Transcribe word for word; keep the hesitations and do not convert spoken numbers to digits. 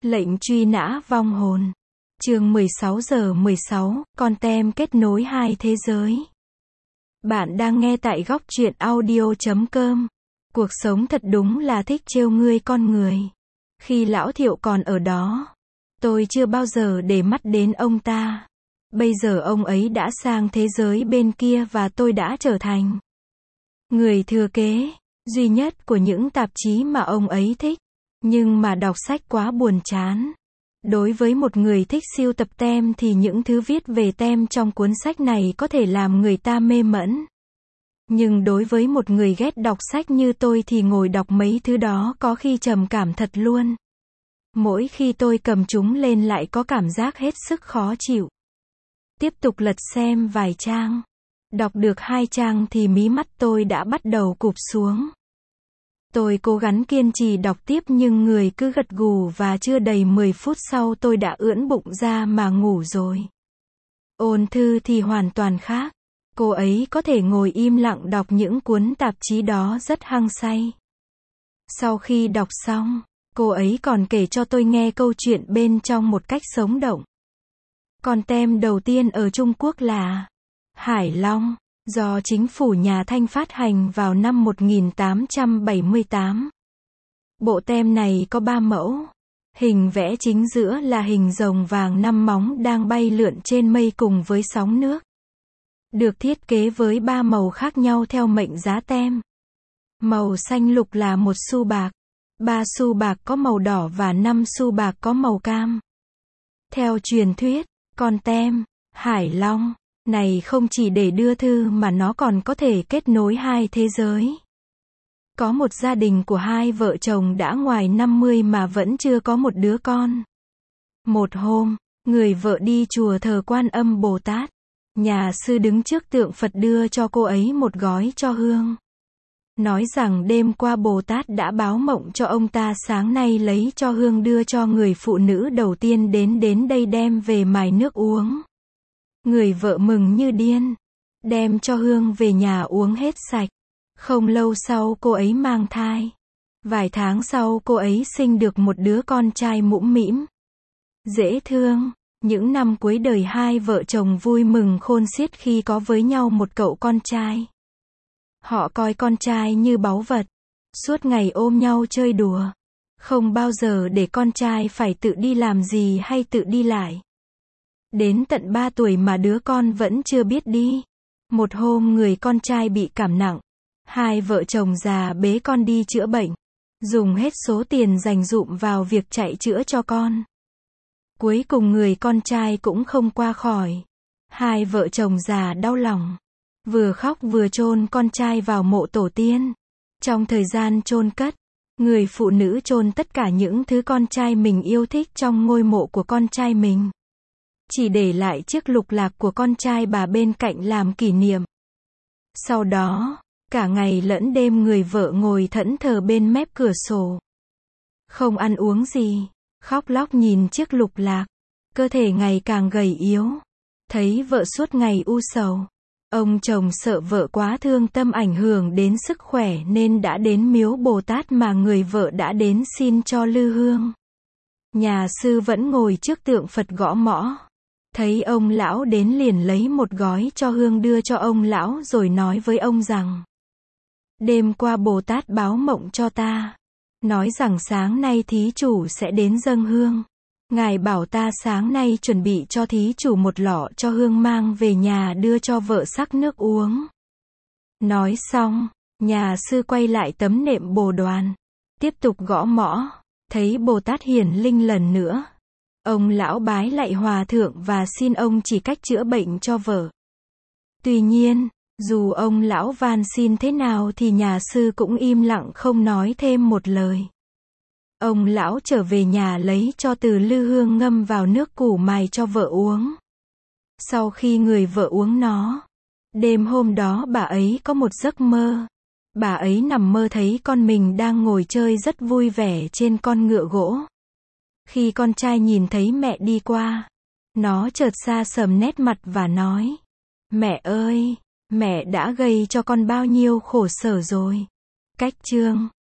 Lệnh truy nã vong hồn. Chương mười sáu giờ mười sáu, con tem kết nối hai thế giới. Bạn đang nghe tại góc truyện audio chấm com. Cuộc sống thật đúng là thích trêu ngươi con người. Khi lão Thiệu còn ở đó, tôi chưa bao giờ để mắt đến ông ta. Bây giờ ông ấy đã sang thế giới bên kia và tôi đã trở thành người thừa kế duy nhất của những tạp chí mà ông ấy thích. Nhưng mà đọc sách quá buồn chán. Đối với một người thích sưu tập tem thì những thứ viết về tem trong cuốn sách này có thể làm người ta mê mẩn. Nhưng đối với một người ghét đọc sách như tôi thì ngồi đọc mấy thứ đó có khi trầm cảm thật luôn. Mỗi khi tôi cầm chúng lên lại có cảm giác hết sức khó chịu. Tiếp tục lật xem vài trang. Đọc được hai trang thì mí mắt tôi đã bắt đầu cụp xuống. Tôi cố gắng kiên trì đọc tiếp nhưng người cứ gật gù và chưa đầy mười phút sau tôi đã ưỡn bụng ra mà ngủ rồi. Ôn Thư thì hoàn toàn khác. Cô ấy có thể ngồi im lặng đọc những cuốn tạp chí đó rất hăng say. Sau khi đọc xong, cô ấy còn kể cho tôi nghe câu chuyện bên trong một cách sống động. Con tem đầu tiên ở Trung Quốc là Hải Long, do chính phủ nhà Thanh phát hành vào năm một nghìn tám trăm bảy mươi tám. Bộ tem này có ba mẫu. Hình vẽ chính giữa là hình rồng vàng năm móng đang bay lượn trên mây cùng với sóng nước. Được thiết kế với ba màu khác nhau theo mệnh giá tem. Màu xanh lục là một xu bạc, ba xu bạc có màu đỏ và năm xu bạc có màu cam. Theo truyền thuyết, con tem Hải Long này không chỉ để đưa thư mà nó còn có thể kết nối hai thế giới. Có một gia đình của hai vợ chồng đã ngoài năm mươi mà vẫn chưa có một đứa con. Một hôm, người vợ đi chùa thờ Quan Âm Bồ Tát. Nhà sư đứng trước tượng Phật đưa cho cô ấy một gói tro hương. Nói rằng đêm qua Bồ Tát đã báo mộng cho ông ta sáng nay lấy tro hương đưa cho người phụ nữ đầu tiên đến đến đây đem về mài nước uống. Người vợ mừng như điên, đem cho hương về nhà uống hết sạch. Không lâu sau cô ấy mang thai. Vài tháng sau cô ấy sinh được một đứa con trai mũm mĩm, dễ thương. Những năm cuối đời hai vợ chồng vui mừng khôn xiết khi có với nhau một cậu con trai. Họ coi con trai như báu vật, suốt ngày ôm nhau chơi đùa. Không bao giờ để con trai phải tự đi làm gì hay tự đi lại. Đến tận ba tuổi mà đứa con vẫn chưa biết đi. Một hôm người con trai bị cảm nặng. Hai vợ chồng già bế con đi chữa bệnh. Dùng hết số tiền dành dụm vào việc chạy chữa cho con. Cuối cùng người con trai cũng không qua khỏi. Hai vợ chồng già đau lòng. Vừa khóc vừa chôn con trai vào mộ tổ tiên. Trong thời gian chôn cất, người phụ nữ chôn tất cả những thứ con trai mình yêu thích trong ngôi mộ của con trai mình. Chỉ để lại chiếc lục lạc của con trai bà bên cạnh làm kỷ niệm. Sau đó, cả ngày lẫn đêm người vợ ngồi thẫn thờ bên mép cửa sổ. Không ăn uống gì, khóc lóc nhìn chiếc lục lạc. Cơ thể ngày càng gầy yếu. Thấy vợ suốt ngày u sầu. Ông chồng sợ vợ quá thương tâm ảnh hưởng đến sức khỏe nên đã đến miếu Bồ Tát mà người vợ đã đến xin cho lư hương. Nhà sư vẫn ngồi trước tượng Phật gõ mõ. Thấy ông lão đến liền lấy một gói tro hương đưa cho ông lão rồi nói với ông rằng: Đêm qua Bồ Tát báo mộng cho ta. Nói rằng sáng nay thí chủ sẽ đến dâng hương. Ngài bảo ta sáng nay chuẩn bị cho thí chủ một lọ tro hương mang về nhà đưa cho vợ sắc nước uống. Nói xong, nhà sư quay lại tấm nệm bồ đoàn. Tiếp tục gõ mõ. Thấy Bồ Tát hiển linh lần nữa. Ông lão bái lạy hòa thượng và xin ông chỉ cách chữa bệnh cho vợ. Tuy nhiên, dù ông lão van xin thế nào thì nhà sư cũng im lặng không nói thêm một lời. Ông lão trở về nhà lấy cho từ lư hương ngâm vào nước củ mài cho vợ uống. Sau khi người vợ uống nó, đêm hôm đó bà ấy có một giấc mơ. Bà ấy nằm mơ thấy con mình đang ngồi chơi rất vui vẻ trên con ngựa gỗ. Khi con trai nhìn thấy mẹ đi qua, nó chợt xa sầm nét mặt và nói: Mẹ ơi, mẹ đã gây cho con bao nhiêu khổ sở rồi. Cách chương